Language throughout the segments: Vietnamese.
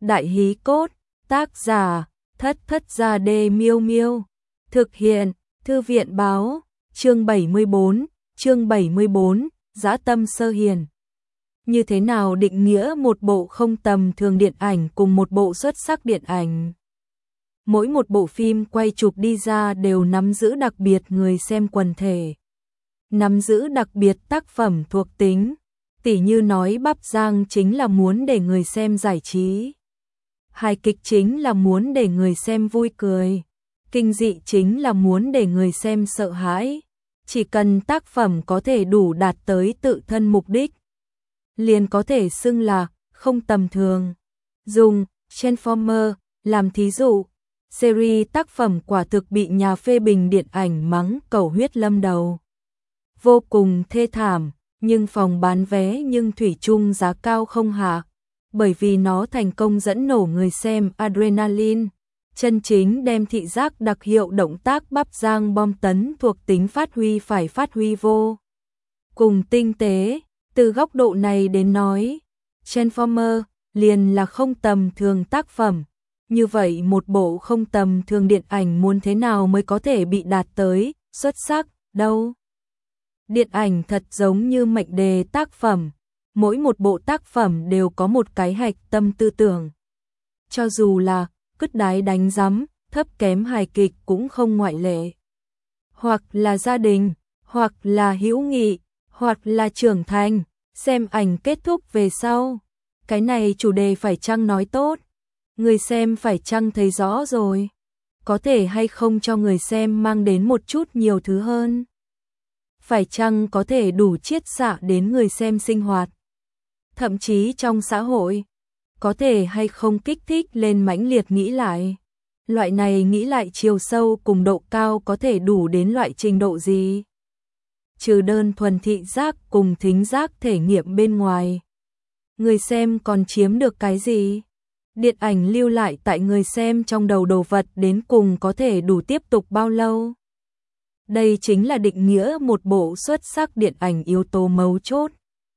Đại hí cốt, tác giả, Thất Thất Gia Đê Miêu Miêu. Thực hiện, Thư viện báo, chương 74, Dã tâm sơ hiền. Như thế nào định nghĩa một bộ không tầm thường điện ảnh cùng một bộ xuất sắc điện ảnh? Mỗi một bộ phim quay chụp đi ra đều nắm giữ đặc biệt người xem quần thể, nắm giữ đặc biệt tác phẩm thuộc tính. Tỉ như nói Bắp Giang chính là muốn để người xem giải trí, hài kịch chính là muốn để người xem vui cười, kinh dị chính là muốn để người xem sợ hãi. Chỉ cần tác phẩm có thể đủ đạt tới tự thân mục đích, liền có thể xưng là không tầm thường. Dùng Transformer làm thí dụ, series tác phẩm quả thực bị nhà phê bình điện ảnh mắng cầu huyết lâm đầu. Vô cùng thê thảm, nhưng phòng bán vé nhưng thủy chung giá cao không hạ, bởi vì nó thành công dẫn nổ người xem adrenaline, chân chính đem thị giác đặc hiệu động tác Bắp Giang bom tấn thuộc tính phát huy vô cùng tinh tế. Từ góc độ này đến nói, Transformer liền là không tầm thường tác phẩm. Như vậy một bộ không tầm thường điện ảnh muốn thế nào mới có thể bị đạt tới xuất sắc đâu? Điện ảnh thật giống như mệnh đề tác phẩm, mỗi một bộ tác phẩm đều có một cái hạch tâm tư tưởng. Cho dù là cứt đáy đánh rắm, thấp kém hài kịch cũng không ngoại lệ. Hoặc là gia đình, hoặc là hữu nghị, hoặc là trưởng thành, xem ảnh kết thúc về sau. Cái này chủ đề phải chăng nói tốt? Người xem phải chăng thấy rõ rồi? Có thể hay không cho người xem mang đến một chút nhiều thứ hơn? Phải chăng có thể đủ chiết xạ đến người xem sinh hoạt? Thậm chí trong xã hội, có thể hay không kích thích lên mãnh liệt nghĩ lại? Loại này nghĩ lại chiều sâu cùng độ cao có thể đủ đến loại trình độ gì? Trừ đơn thuần thị giác cùng thính giác thể nghiệm bên ngoài, người xem còn chiếm được cái gì? Điện ảnh lưu lại tại người xem trong đầu đồ vật đến cùng có thể đủ tiếp tục bao lâu? Đây chính là định nghĩa một bộ xuất sắc điện ảnh yếu tố mấu chốt.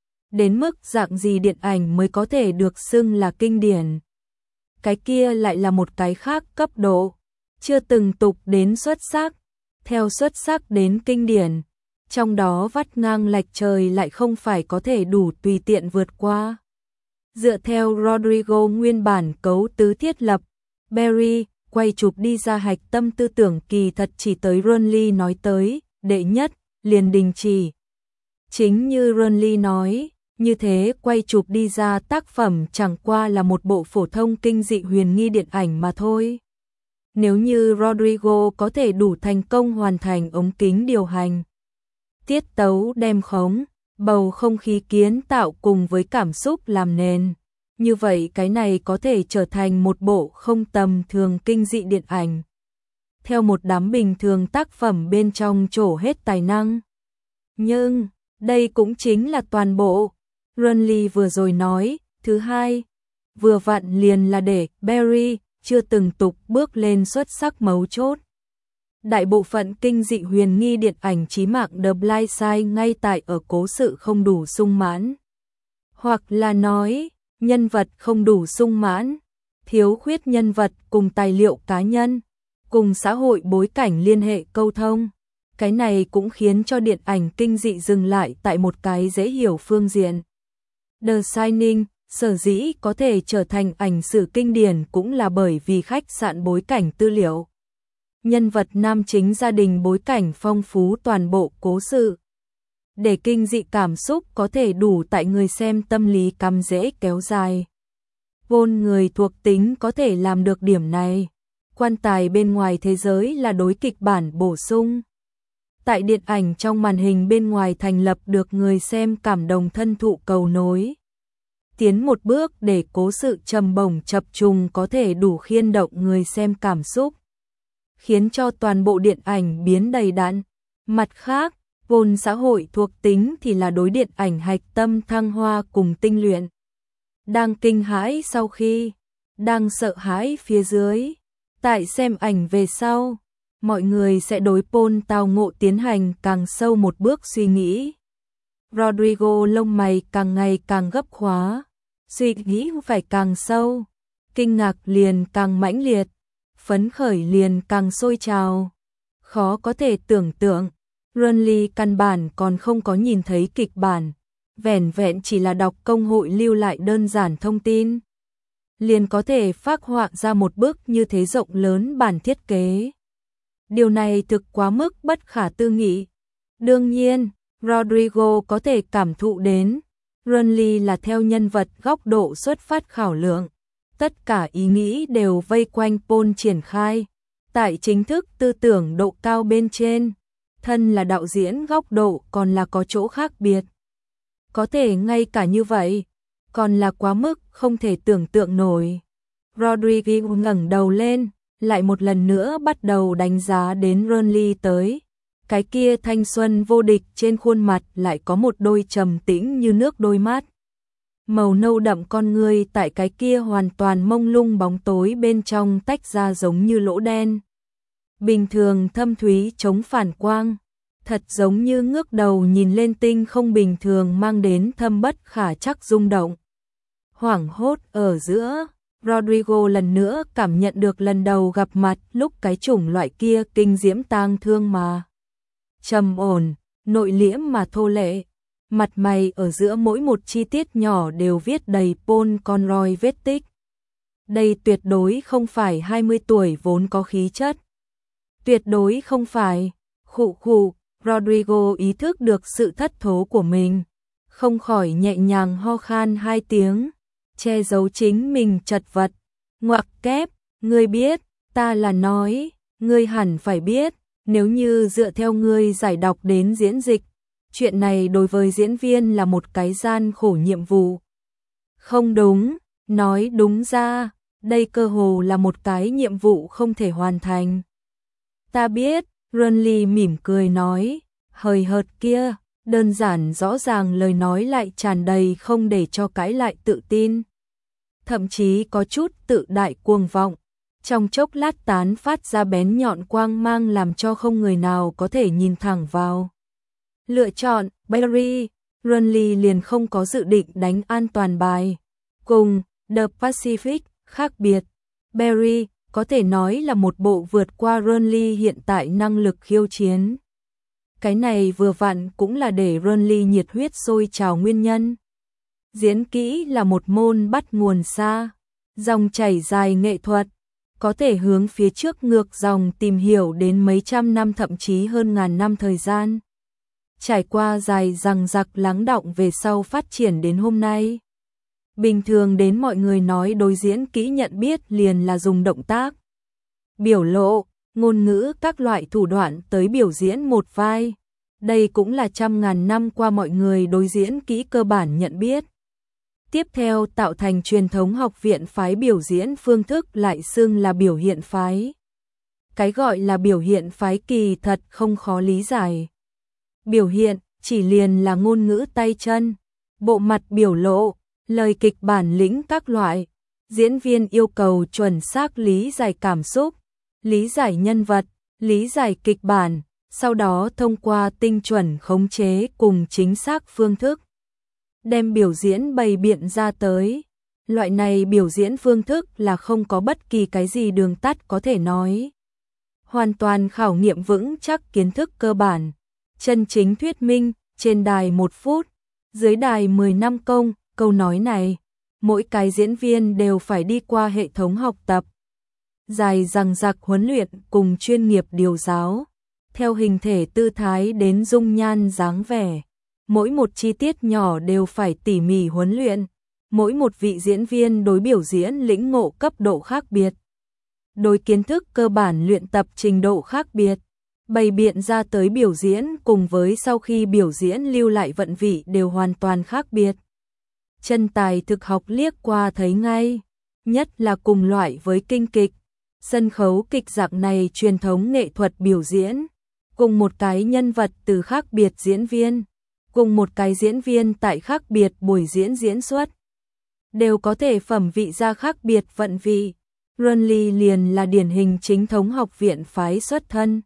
Đến mức dạng gì điện ảnh mới có thể được xưng là kinh điển? Cái kia lại là một cái khác cấp độ, chưa từng tục đến xuất sắc, theo xuất sắc đến kinh điển. Trong đó vắt ngang lệch trời lại không phải có thể đủ tùy tiện vượt qua. Dựa theo Rodrigo nguyên bản cấu tứ thiết lập, Barry quay chụp đi ra hạch tâm tư tưởng kỳ thật chỉ tới Ronly nói tới, đệ nhất, liền đình chỉ. Chính như Ronly nói, như thế quay chụp đi ra tác phẩm chẳng qua là một bộ phổ thông kinh dị huyền nghi điện ảnh mà thôi. Nếu như Rodrigo có thể đủ thành công hoàn thành ống kính điều hành, tiết tấu đem khống, bầu không khí kiến tạo cùng với cảm xúc làm nền, như vậy cái này có thể trở thành một bộ không tầm thường kinh dị điện ảnh. Theo một đám bình thường tác phẩm bên trong trổ hết tài năng. Nhưng, đây cũng chính là toàn bộ. Ronly vừa rồi nói, thứ hai, vừa vặn liền là để Barry chưa từng tục bước lên xuất sắc mấu chốt. Đại bộ phận kinh dị huyền nghi điện ảnh chí mạng The Blind Side ngay tại ở cố sự không đủ sung mãn. Hoặc là nói, nhân vật không đủ sung mãn, thiếu khuyết nhân vật cùng tài liệu cá nhân, cùng xã hội bối cảnh liên hệ câu thông. Cái này cũng khiến cho điện ảnh kinh dị dừng lại tại một cái dễ hiểu phương diện. The Shining sở dĩ có thể trở thành ảnh sử kinh điển cũng là bởi vì khách sạn bối cảnh tư liệu. Nhân vật nam chính gia đình bối cảnh phong phú toàn bộ cố sự. Để kinh dị cảm xúc có thể đủ tại người xem tâm lý cắm rễ kéo dài. Vốn người thuộc tính có thể làm được điểm này. Quan tài bên ngoài thế giới là đối kịch bản bổ sung. Tại điện ảnh trong màn hình bên ngoài thành lập được người xem cảm đồng thân thụ cầu nối. Tiến một bước để cố sự trầm bổng chập trùng có thể đủ khiên động người xem cảm xúc, khiến cho toàn bộ điện ảnh biến đầy đặn. Mặt khác, vốn xã hội thuộc tính thì là đối điện ảnh hạch tâm thăng hoa cùng tinh luyện. Đang kinh hãi sau khi, đang sợ hãi phía dưới, tại xem ảnh về sau, mọi người sẽ đối Paul tao ngộ tiến hành càng sâu một bước suy nghĩ. Rodrigo lông mày càng ngày càng gấp khóa, suy nghĩ phải càng sâu. kinh ngạc liền càng mãnh liệt, phấn khởi liền càng sôi trào. Khó có thể tưởng tượng, Renly căn bản còn không có nhìn thấy kịch bản, vẻn vẹn chỉ là đọc công hội lưu lại đơn giản thông tin, liền có thể phác họa ra một bức như thế rộng lớn bản thiết kế. Điều này thực quá mức bất khả tư nghị. Đương nhiên, Rodrigo có thể cảm thụ đến, Renly là theo nhân vật góc độ xuất phát khảo lượng, tất cả ý nghĩ đều vây quanh Paul triển khai. Tại chính thức tư tưởng độ cao bên trên, thân là đạo diễn góc độ còn là có chỗ khác biệt. Có thể ngay cả như vậy, còn là quá mức không thể tưởng tượng nổi. Rodrigo ngẩng đầu lên, lại một lần nữa bắt đầu đánh giá đến Renly tới. Cái kia thanh xuân vô địch trên khuôn mặt lại có một đôi trầm tĩnh như nước đôi mắt. Màu nâu đậm con ngươi tại cái kia hoàn toàn mông lung bóng tối bên trong tách ra giống như lỗ đen. Bình thường thâm thúy chống phản quang, thật giống như ngước đầu nhìn lên tinh không bình thường mang đến thâm bất khả trắc rung động. Hoảng hốt ở giữa, Rodrigo lần nữa cảm nhận được lần đầu gặp mặt lúc cái chủng loại kia kinh diễm tang thương mà trầm ổn, nội liễm mà thô lệ. Mặt mày ở giữa mỗi một chi tiết nhỏ đều viết đầy Paul Conroy vết tích. Đây tuyệt đối không phải 20 tuổi vốn có khí chất. Tuyệt đối không phải. Khụ khụ, Rodrigo ý thức được sự thất thố của mình, không khỏi nhẹ nhàng ho khan 2 tiếng, che giấu chính mình chật vật. Ngoặc kép, ngươi biết, ta là nói, ngươi hẳn phải biết, nếu như dựa theo ngươi giải đọc đến diễn dịch, chuyện này đối với diễn viên là một cái gian khổ nhiệm vụ. Không đúng, nói đúng ra, đây cơ hồ là một cái nhiệm vụ không thể hoàn thành. Ta biết, Renly mỉm cười nói, hời hợt kia, đơn giản rõ ràng lời nói lại tràn đầy không để cho cãi lại tự tin. Thậm chí có chút tự đại cuồng vọng, trong chốc lát tán phát ra bén nhọn quang mang làm cho không người nào có thể nhìn thẳng vào. Lựa chọn Barry, Renly liền không có dự định đánh an toàn bài. Cùng The Pacific khác biệt, Barry có thể nói là một bộ vượt qua Renly hiện tại năng lực khiêu chiến. Cái này vừa vặn cũng là để Renly nhiệt huyết sôi trào nguyên nhân. Diễn kỹ là một môn bắt nguồn xa, dòng chảy dài nghệ thuật, có thể hướng phía trước ngược dòng tìm hiểu đến mấy trăm năm thậm chí hơn ngàn năm thời gian. Trải qua dài dằng dặc lắng đọng về sau phát triển đến hôm nay. Bình thường đến mọi người nói đối diễn kỹ nhận biết liền là dùng động tác, biểu lộ, ngôn ngữ các loại thủ đoạn tới biểu diễn một vai. Đây cũng là trăm ngàn năm qua mọi người đối diễn kỹ cơ bản nhận biết. Tiếp theo tạo thành truyền thống học viện phái biểu diễn phương thức lại xưng là biểu hiện phái. Cái gọi là biểu hiện phái kỳ thật không khó lý giải. Biểu hiện chỉ liền là ngôn ngữ tay chân, bộ mặt biểu lộ, lời kịch bản lĩnh các loại. Diễn viên yêu cầu chuẩn xác lý giải cảm xúc, lý giải nhân vật, lý giải kịch bản, sau đó thông qua tinh chuẩn khống chế cùng chính xác phương thức đem biểu diễn bày biện ra tới. Loại này biểu diễn phương thức là không có bất kỳ cái gì đường tắt có thể nói. Hoàn toàn khảo nghiệm vững chắc kiến thức cơ bản, chân chính thuyết minh, trên đài 1 phút, dưới đài 10 năm công, câu nói này, mỗi cái diễn viên đều phải đi qua hệ thống học tập. Dài dằng dặc huấn luyện cùng chuyên nghiệp điều giáo, theo hình thể tư thái đến dung nhan dáng vẻ. Mỗi một chi tiết nhỏ đều phải tỉ mỉ huấn luyện, mỗi một vị diễn viên đối biểu diễn lĩnh ngộ cấp độ khác biệt. Đối kiến thức cơ bản luyện tập trình độ khác biệt, bày biện ra tới biểu diễn cùng với sau khi biểu diễn lưu lại vận vị đều hoàn toàn khác biệt. Chân tài thực học liếc qua thấy ngay, nhất là cùng loại với kinh kịch, sân khấu kịch dạng này truyền thống nghệ thuật biểu diễn, cùng một cái nhân vật từ khác biệt diễn viên, cùng một cái diễn viên tại khác biệt buổi diễn diễn xuất, đều có thể phẩm vị ra khác biệt vận vị. Renly liền là điển hình chính thống học viện phái xuất thân.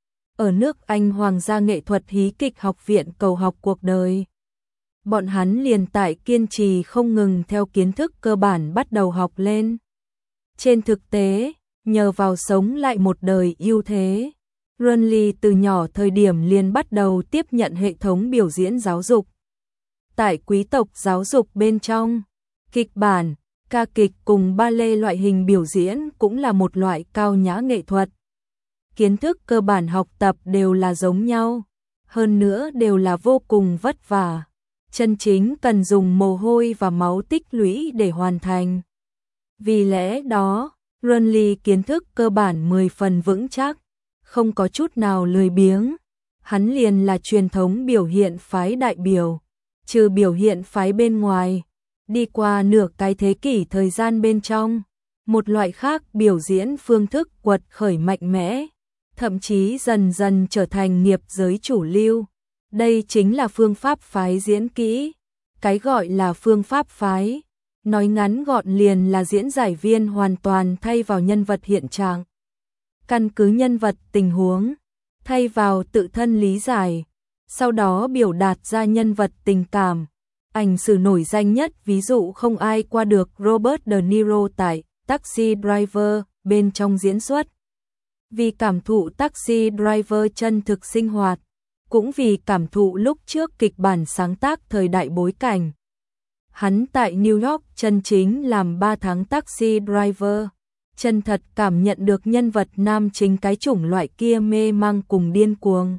Ở nước Anh Hoàng gia nghệ thuật hí kịch học viện cầu học cuộc đời. Bọn hắn liền tại kiên trì không ngừng theo kiến thức cơ bản bắt đầu học lên. Trên thực tế, nhờ vào sống lại một đời ưu thế, Renly từ nhỏ thời điểm liền bắt đầu tiếp nhận hệ thống biểu diễn giáo dục. Tại quý tộc giáo dục bên trong, kịch bản, ca kịch cùng ballet loại hình biểu diễn cũng là một loại cao nhã nghệ thuật. Kiến thức cơ bản học tập đều là giống nhau, hơn nữa đều là vô cùng vất vả. Chân chính cần dùng mồ hôi và máu tích lũy để hoàn thành. Vì lẽ đó, Renly kiến thức cơ bản 10 phần vững chắc, không có chút nào lười biếng. Hắn liền là truyền thống biểu hiện phái đại biểu, trừ biểu hiện phái bên ngoài, đi qua nửa cái thế kỷ thời gian bên trong, một loại khác biểu diễn phương thức quật khởi mạnh mẽ, thậm chí dần dần trở thành nghiệp giới chủ lưu. Đây chính là phương pháp phái diễn kỹ. Cái gọi là phương pháp phái, nói ngắn gọn liền là diễn giải viên hoàn toàn thay vào nhân vật hiện trạng. Căn cứ nhân vật tình huống, thay vào tự thân lý giải, sau đó biểu đạt ra nhân vật tình cảm. Ảnh sử nổi danh nhất ví dụ không ai qua được Robert De Niro tại Taxi Driver bên trong diễn xuất. Vì cảm thụ Taxi Driver chân thực sinh hoạt, cũng vì cảm thụ lúc trước kịch bản sáng tác thời đại bối cảnh. Hắn tại New York chân chính làm 3 tháng Taxi Driver, chân thật cảm nhận được nhân vật nam chính cái chủng loại kia mê mang cùng điên cuồng.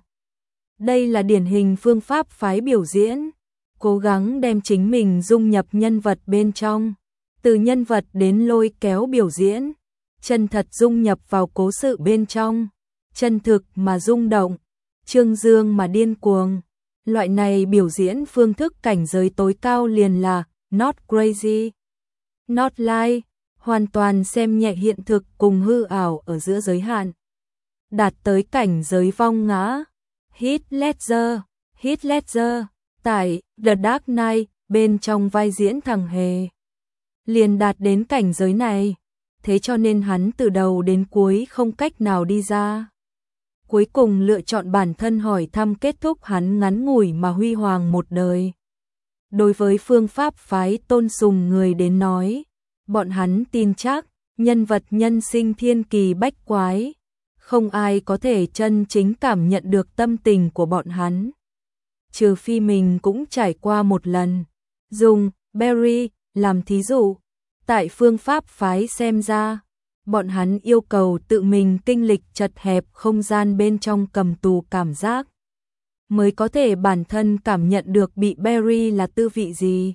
Đây là điển hình phương pháp phái biểu diễn, cố gắng đem chính mình dung nhập nhân vật bên trong, từ nhân vật đến lôi kéo biểu diễn, chân thật dung nhập vào cố sự bên trong, chân thực mà rung động, trương dương mà điên cuồng. Loại này biểu diễn phương thức cảnh giới tối cao liền là not crazy, not lie, hoàn toàn xem nhẹ hiện thực cùng hư ảo ở giữa giới hạn, đạt tới cảnh giới vong ngã. Heath Ledger tại The Dark Knight bên trong vai diễn thằng hề liền đạt đến cảnh giới này, thế cho nên hắn từ đầu đến cuối không cách nào đi ra. Cuối cùng lựa chọn bản thân hỏi thăm kết thúc hắn ngắn ngủi mà huy hoàng một đời. Đối với phương pháp phái tôn sùng người đến nói, bọn hắn tin chắc, nhân vật nhân sinh thiên kỳ bách quái, không ai có thể chân chính cảm nhận được tâm tình của bọn hắn. Trừ phi mình cũng trải qua một lần. Dùng Barry làm thí dụ, tại phương pháp phái xem ra, bọn hắn yêu cầu tự mình kinh lịch chật hẹp không gian bên trong cầm tù cảm giác, mới có thể bản thân cảm nhận được bị Barry là tư vị gì.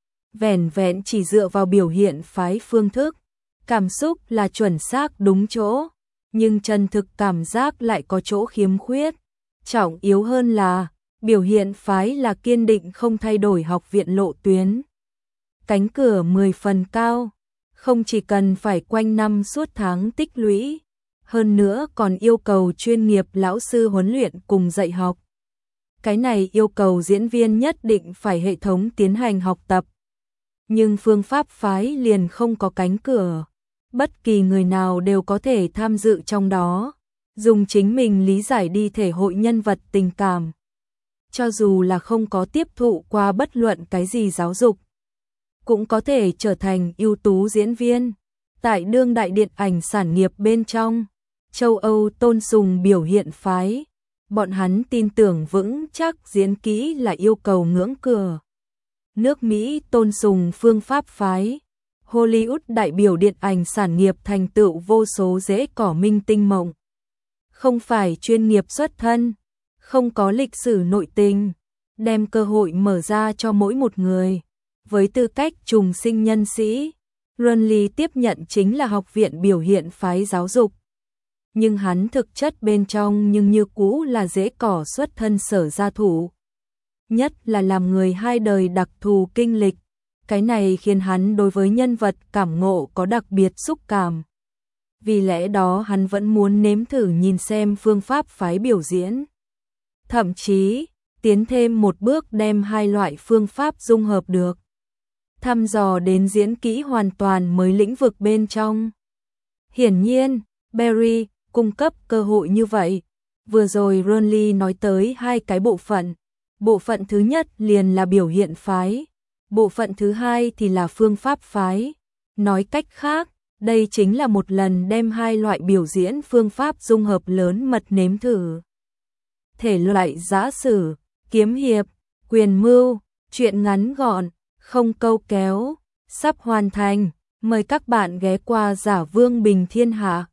Vẻn vẹn chỉ dựa vào biểu hiện phái phương thức, cảm xúc là chuẩn xác đúng chỗ, nhưng chân thực cảm giác lại có chỗ khiếm khuyết. Trọng yếu hơn là, biểu hiện phái là kiên định không thay đổi học viện lộ tuyến. Cánh cửa 10 phần cao, không chỉ cần phải quanh năm suốt tháng tích lũy, hơn nữa còn yêu cầu chuyên nghiệp lão sư huấn luyện cùng dạy học. Cái này yêu cầu diễn viên nhất định phải hệ thống tiến hành học tập. Nhưng phương pháp phái liền không có cánh cửa, bất kỳ người nào đều có thể tham dự trong đó, dùng chính mình lý giải đi thể hội nhân vật tình cảm. Cho dù là không có tiếp thụ qua bất luận cái gì giáo dục, cũng có thể trở thành ưu tú diễn viên. Tại đương đại điện ảnh sản nghiệp bên trong, châu Âu tôn sùng biểu hiện phái, bọn hắn tin tưởng vững chắc diễn kỹ là yêu cầu ngưỡng cửa. Nước Mỹ tôn sùng phương pháp phái, Hollywood đại biểu điện ảnh sản nghiệp thành tựu vô số rễ cỏ minh tinh mộng. Không phải chuyên nghiệp xuất thân, không có lịch sử nội tình, đem cơ hội mở ra cho mỗi một người. Với tư cách trùng sinh nhân sĩ, Renly tiếp nhận chính là học viện biểu hiện phái giáo dục. Nhưng hắn thực chất bên trong nhưng như cũ là rễ cỏ xuất thân Sở gia thủ. Nhất là làm người hai đời đặc thù kinh lịch, cái này khiến hắn đối với nhân vật cảm ngộ có đặc biệt xúc cảm. Vì lẽ đó hắn vẫn muốn nếm thử nhìn xem phương pháp phái biểu diễn. Thậm chí, tiến thêm một bước đem hai loại phương pháp dung hợp được. Thăm dò đến diễn kỹ hoàn toàn mới lĩnh vực bên trong. Hiển nhiên, Barry cung cấp cơ hội như vậy. Vừa rồi Renly nói tới hai cái bộ phận. Bộ phận thứ nhất liền là biểu hiện phái. Bộ phận thứ hai thì là phương pháp phái. Nói cách khác, Đây chính là một lần đem hai loại biểu diễn phương pháp dung hợp lớn mật nếm thử. Thể loại giã sử, kiếm hiệp, quyền mưu, truyện ngắn gọn, không câu kéo, sắp hoàn thành. Mời các bạn ghé qua Giả Vương Bình Thiên Hạ.